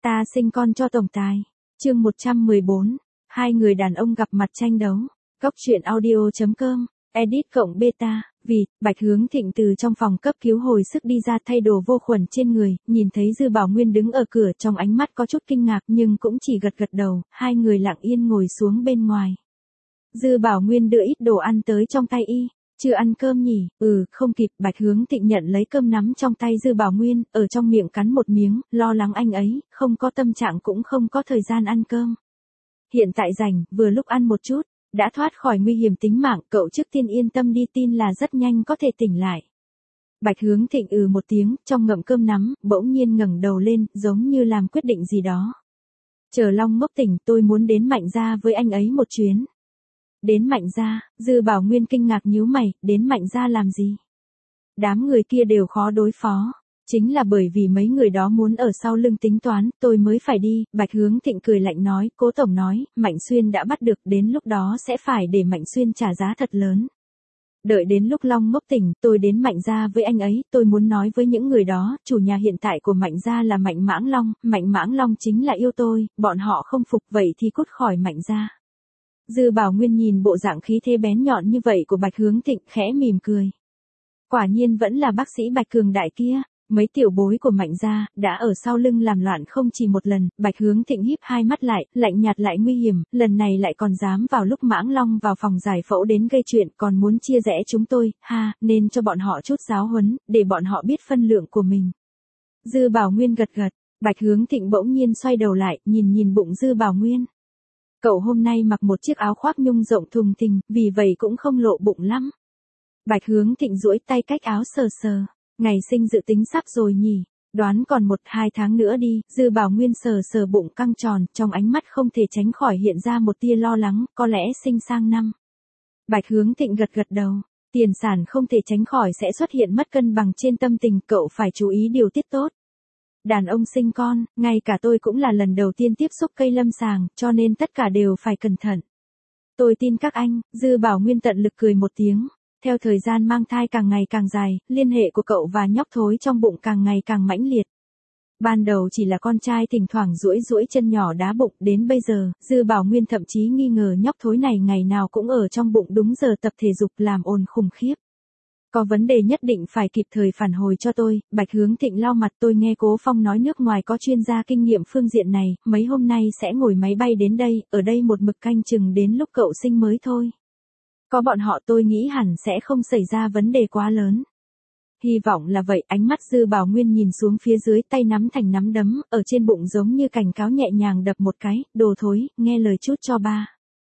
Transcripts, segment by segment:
Ta sinh con cho tổng tài. Chương 114. Hai người đàn ông gặp mặt tranh đấu. Góc truyện audio.com. Edit cộng beta. Vì, Bạch Hướng Thịnh từ trong phòng cấp cứu hồi sức đi ra thay đồ vô khuẩn trên người, nhìn thấy Dư Bảo Nguyên đứng ở cửa trong ánh mắt có chút kinh ngạc nhưng cũng chỉ gật gật đầu, hai người lặng yên ngồi xuống bên ngoài. Dư Bảo Nguyên đưa ít đồ ăn tới trong tay y. Chưa ăn cơm nhỉ? Không kịp. Bạch Hướng Thịnh nhận lấy cơm nắm trong tay Dư Bảo Nguyên, ở trong miệng cắn một miếng, lo lắng anh ấy, không có tâm trạng cũng không có thời gian ăn cơm. Hiện tại rảnh, vừa lúc ăn một chút, đã thoát khỏi nguy hiểm tính mạng, cậu trước tiên yên tâm đi, tin là rất nhanh có thể tỉnh lại. Bạch Hướng Thịnh một tiếng, trong ngậm cơm nắm, bỗng nhiên ngẩng đầu lên, giống như làm quyết định gì đó. Chờ Long Ngốc tỉnh, tôi muốn đến Mạnh gia với anh ấy một chuyến. Đến Mạnh gia? Dư Bảo Nguyên kinh ngạc nhíu mày, đến Mạnh gia làm gì? Đám người kia đều khó đối phó. Chính là bởi vì mấy người đó muốn ở sau lưng tính toán, tôi mới phải đi. Bạch Hướng Thịnh cười lạnh nói, Cố tổng nói, Mạnh Xuyên đã bắt được, đến lúc đó sẽ phải để Mạnh Xuyên trả giá thật lớn. Đợi đến lúc Long Ngốc tỉnh, tôi đến Mạnh gia với anh ấy, tôi muốn nói với những người đó, chủ nhà hiện tại của Mạnh gia là Mạnh Mãng Long chính là yêu tôi, bọn họ không phục vậy thì cút khỏi Mạnh gia. Dư Bảo Nguyên nhìn bộ dạng khí thế bén nhọn như vậy của Bạch Hướng Thịnh, khẽ mỉm cười. Quả nhiên vẫn là bác sĩ Bạch cường đại kia, mấy tiểu bối của Mạnh gia đã ở sau lưng làm loạn không chỉ một lần. Bạch Hướng Thịnh híp hai mắt lại, lạnh nhạt lại nguy hiểm, lần này lại còn dám vào lúc Mãng Long vào phòng giải phẫu đến gây chuyện, còn muốn chia rẽ chúng tôi, nên cho bọn họ chút giáo huấn, để bọn họ biết phân lượng của mình. Dư Bảo Nguyên gật gật. Bạch Hướng Thịnh bỗng nhiên xoay đầu lại, nhìn bụng Dư Bảo Nguyên. Cậu hôm nay mặc một chiếc áo khoác nhung rộng thùng thình, vì vậy cũng không lộ bụng lắm. Bạch Hướng Thịnh duỗi tay cách áo sờ sờ. Ngày sinh dự tính sắp rồi nhỉ, đoán còn 1-2 tháng nữa đi. Dư Bảo Nguyên sờ sờ bụng căng tròn, trong ánh mắt không thể tránh khỏi hiện ra một tia lo lắng, có lẽ sinh sang năm. Bạch Hướng Thịnh gật gật đầu, tiền sản không thể tránh khỏi sẽ xuất hiện mất cân bằng trên tâm tình, cậu phải chú ý điều tiết tốt. Đàn ông sinh con, ngay cả tôi cũng là lần đầu tiên tiếp xúc cây lâm sàng, cho nên tất cả đều phải cẩn thận. Tôi tin các anh. Dư Bảo Nguyên tận lực cười một tiếng. Theo thời gian mang thai càng ngày càng dài, liên hệ của cậu và nhóc thối trong bụng càng ngày càng mãnh liệt. Ban đầu chỉ là con trai thỉnh thoảng duỗi chân nhỏ đá bụng, đến bây giờ, Dư Bảo Nguyên thậm chí nghi ngờ nhóc thối này ngày nào cũng ở trong bụng đúng giờ tập thể dục làm ồn khủng khiếp. Có vấn đề nhất định phải kịp thời phản hồi cho tôi. Bạch Hướng Thịnh lau mặt, tôi nghe Cố Phong nói nước ngoài có chuyên gia kinh nghiệm phương diện này, mấy hôm nay sẽ ngồi máy bay đến đây, ở đây một mực canh chừng đến lúc cậu sinh mới thôi. Có bọn họ tôi nghĩ hẳn sẽ không xảy ra vấn đề quá lớn. Hy vọng là vậy. Ánh mắt Dư Bảo Nguyên nhìn xuống phía dưới, tay nắm thành nắm đấm, ở trên bụng giống như cảnh cáo nhẹ nhàng đập một cái, đồ thối, nghe lời chút cho ba.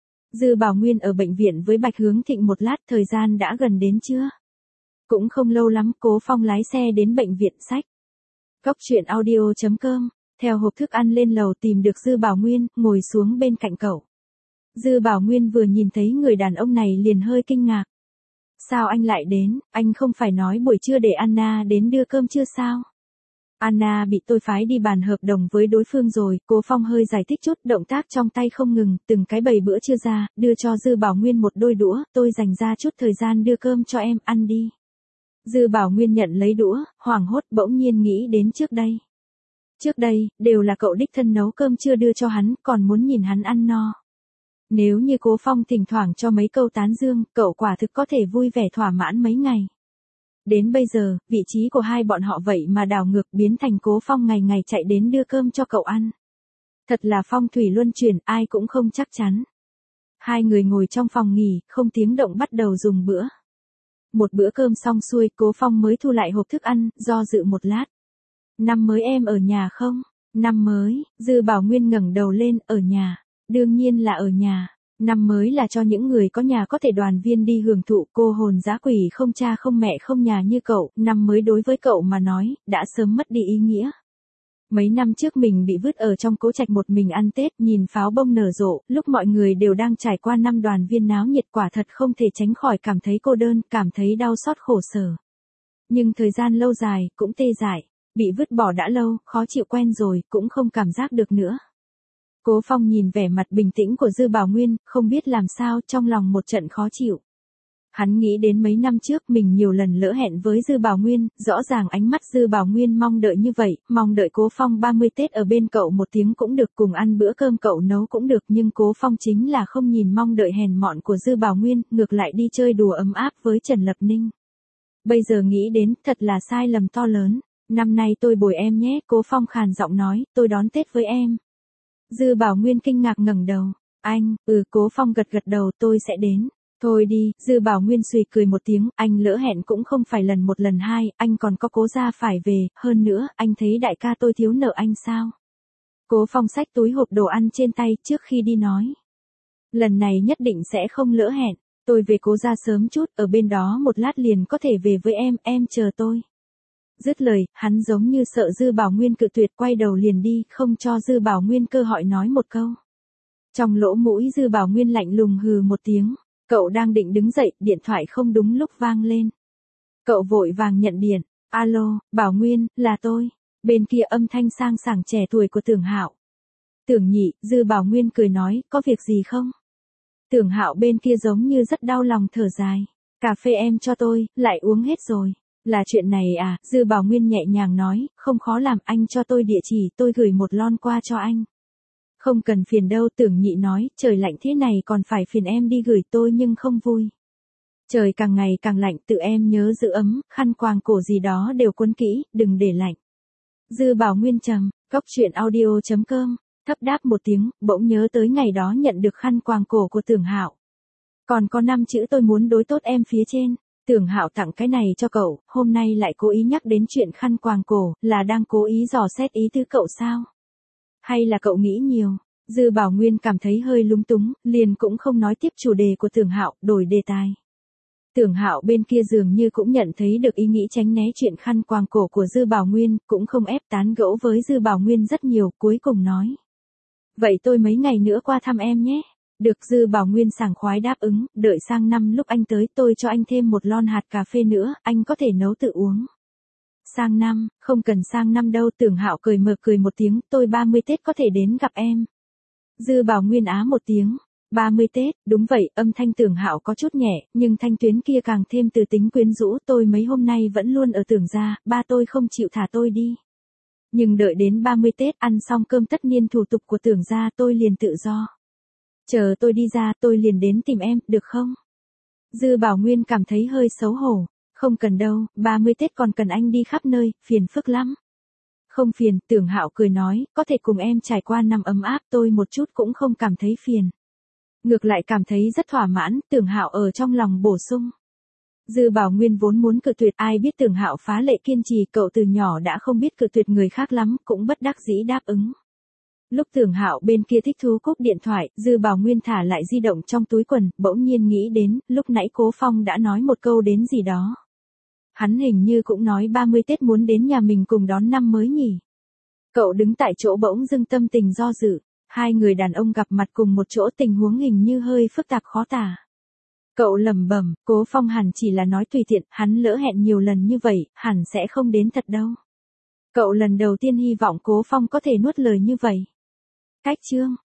Dư Bảo Nguyên ở bệnh viện với Bạch Hướng Thịnh một lát, thời gian đã gần đến trưa. Cũng không lâu lắm, Cố Phong lái xe đến bệnh viện sách. Góc truyện audio.com, theo hộp thức ăn lên lầu tìm được Dư Bảo Nguyên, ngồi xuống bên cạnh cậu. Dư Bảo Nguyên vừa nhìn thấy người đàn ông này liền hơi kinh ngạc. Sao anh lại đến, anh không phải nói buổi trưa để Anna đến đưa cơm chưa sao? Anna bị tôi phái đi bàn hợp đồng với đối phương rồi. Cố Phong hơi giải thích chút, động tác trong tay không ngừng, từng cái bày bữa trưa ra, đưa cho Dư Bảo Nguyên một đôi đũa, tôi dành ra chút thời gian đưa cơm cho em, ăn đi. Dư Bảo Nguyên nhận lấy đũa, hoảng hốt, bỗng nhiên nghĩ đến trước đây. Trước đây, đều là cậu đích thân nấu cơm trưa đưa cho hắn, còn muốn nhìn hắn ăn no. Nếu như Cố Phong thỉnh thoảng cho mấy câu tán dương, cậu quả thực có thể vui vẻ thỏa mãn mấy ngày. Đến bây giờ, vị trí của hai bọn họ vậy mà đảo ngược, biến thành Cố Phong ngày ngày chạy đến đưa cơm cho cậu ăn. Thật là phong thủy luân chuyển, ai cũng không chắc chắn. Hai người ngồi trong phòng nghỉ, không tiếng động bắt đầu dùng bữa. Một bữa cơm xong xuôi, Cố Phong mới thu lại hộp thức ăn, do dự một lát. Năm mới em ở nhà không? Năm mới. Dư Bảo Nguyên ngẩng đầu lên, ở nhà. Đương nhiên là ở nhà. Năm mới là cho những người có nhà có thể đoàn viên đi hưởng thụ, cô hồn dã quỷ không cha không mẹ không nhà như cậu. Năm mới đối với cậu mà nói, đã sớm mất đi ý nghĩa. Mấy năm trước mình bị vứt ở trong Cố Trạch một mình ăn Tết, nhìn pháo bông nở rộ, lúc mọi người đều đang trải qua năm đoàn viên náo nhiệt, quả thật không thể tránh khỏi cảm thấy cô đơn, cảm thấy đau xót khổ sở. Nhưng thời gian lâu dài, cũng tê dại, bị vứt bỏ đã lâu, khó chịu quen rồi, cũng không cảm giác được nữa. Cố Phong nhìn vẻ mặt bình tĩnh của Dư Bảo Nguyên, không biết làm sao, trong lòng một trận khó chịu. Hắn nghĩ đến mấy năm trước mình nhiều lần lỡ hẹn với Dư Bảo Nguyên, rõ ràng ánh mắt Dư Bảo Nguyên mong đợi như vậy, mong đợi Cố Phong 30 Tết ở bên cậu một tiếng cũng được, cùng ăn bữa cơm cậu nấu cũng được, nhưng Cố Phong chính là không nhìn mong đợi hèn mọn của Dư Bảo Nguyên, ngược lại đi chơi đùa ấm áp với Trần Lập Ninh. Bây giờ nghĩ đến, thật là sai lầm to lớn. Năm nay tôi bồi em nhé, Cố Phong khàn giọng nói, tôi đón Tết với em. Dư Bảo Nguyên kinh ngạc ngẩng đầu. Anh, Cố Phong gật gật đầu, tôi sẽ đến. Thôi đi, Dư Bảo Nguyên suy cười một tiếng, anh lỡ hẹn cũng không phải lần một lần hai, anh còn có Cố gia phải về, hơn nữa, anh thấy đại ca tôi thiếu nợ anh sao? Cố Phong xách túi hộp đồ ăn trên tay trước khi đi nói. Lần này nhất định sẽ không lỡ hẹn, tôi về Cố gia sớm chút, ở bên đó một lát liền có thể về với em chờ tôi. Dứt lời, hắn giống như sợ Dư Bảo Nguyên cự tuyệt, quay đầu liền đi, không cho Dư Bảo Nguyên cơ hội nói một câu. Trong lỗ mũi Dư Bảo Nguyên lạnh lùng hừ một tiếng. Cậu đang định đứng dậy, điện thoại không đúng lúc vang lên. Cậu vội vàng nhận điện. Alo, Bảo Nguyên, là tôi. Bên kia âm thanh sang sảng trẻ tuổi của Tưởng Hạo. Tưởng Nhị, Dư Bảo Nguyên cười nói, có việc gì không? Tưởng Hạo bên kia giống như rất đau lòng thở dài. Cà phê em cho tôi, lại uống hết rồi. Là chuyện này à? Dư Bảo Nguyên nhẹ nhàng nói, không khó làm, anh cho tôi địa chỉ, tôi gửi một lon qua cho anh. Không cần phiền đâu, Tưởng Nhị nói, trời lạnh thế này còn phải phiền em đi gửi tôi nhưng không vui. Trời càng ngày càng lạnh, tự em nhớ giữ ấm, khăn quàng cổ gì đó đều quấn kỹ, đừng để lạnh. Dư Bảo Nguyên trầm, góc chuyện audio.com, thấp đáp một tiếng, bỗng nhớ tới ngày đó nhận được khăn quàng cổ của Tưởng Hạo. Còn có 5 chữ tôi muốn đối tốt em phía trên. Tưởng Hạo tặng cái này cho cậu, hôm nay lại cố ý nhắc đến chuyện khăn quàng cổ, là đang cố ý dò xét ý tứ cậu sao? Hay là cậu nghĩ nhiều? Dư Bảo Nguyên cảm thấy hơi lúng túng, liền cũng không nói tiếp chủ đề của Tưởng Hạo, đổi đề tài. Tưởng Hạo bên kia dường như cũng nhận thấy được ý nghĩ tránh né chuyện khăn quàng cổ của Dư Bảo Nguyên, cũng không ép tán gẫu với Dư Bảo Nguyên rất nhiều, cuối cùng nói. Vậy tôi mấy ngày nữa qua thăm em nhé. Được, Dư Bảo Nguyên sảng khoái đáp ứng, đợi sang năm lúc anh tới tôi cho anh thêm một lon hạt cà phê nữa, anh có thể nấu tự uống. Sang năm, không cần sang năm đâu, Tưởng Hạo cười một tiếng, tôi 30 Tết có thể đến gặp em. Dư Bảo Nguyên á một tiếng, 30 Tết, đúng vậy, âm thanh Tưởng Hạo có chút nhẹ, nhưng thanh tuyến kia càng thêm từ tính quyến rũ, tôi mấy hôm nay vẫn luôn ở Tưởng gia, ba tôi không chịu thả tôi đi. Nhưng đợi đến 30 Tết ăn xong cơm tất niên thủ tục của Tưởng gia tôi liền tự do. Chờ tôi đi ra tôi liền đến tìm em, được không? Dư Bảo Nguyên cảm thấy hơi xấu hổ. Không cần đâu, 30 Tết còn cần anh đi khắp nơi, phiền phức lắm. Không phiền, Tưởng Hạo cười nói, có thể cùng em trải qua năm ấm áp tôi một chút cũng không cảm thấy phiền. Ngược lại cảm thấy rất thỏa mãn, Tưởng Hạo ở trong lòng bổ sung. Dư Bảo Nguyên vốn muốn cự tuyệt, ai biết Tưởng Hạo phá lệ kiên trì, cậu từ nhỏ đã không biết cự tuyệt người khác lắm, cũng bất đắc dĩ đáp ứng. Lúc Tưởng Hạo bên kia thích thú cúp điện thoại, Dư Bảo Nguyên thả lại di động trong túi quần, bỗng nhiên nghĩ đến, lúc nãy Cố Phong đã nói một câu đến gì đó. Hắn hình như cũng nói 30 Tết muốn đến nhà mình cùng đón năm mới nhỉ. Cậu đứng tại chỗ bỗng dưng tâm tình do dự, hai người đàn ông gặp mặt cùng một chỗ tình huống hình như hơi phức tạp khó tả. Cậu lẩm bẩm, Cố Phong hẳn chỉ là nói tùy tiện, hắn lỡ hẹn nhiều lần như vậy, hẳn sẽ không đến thật đâu. Cậu lần đầu tiên hy vọng Cố Phong có thể nuốt lời như vậy. Cách chương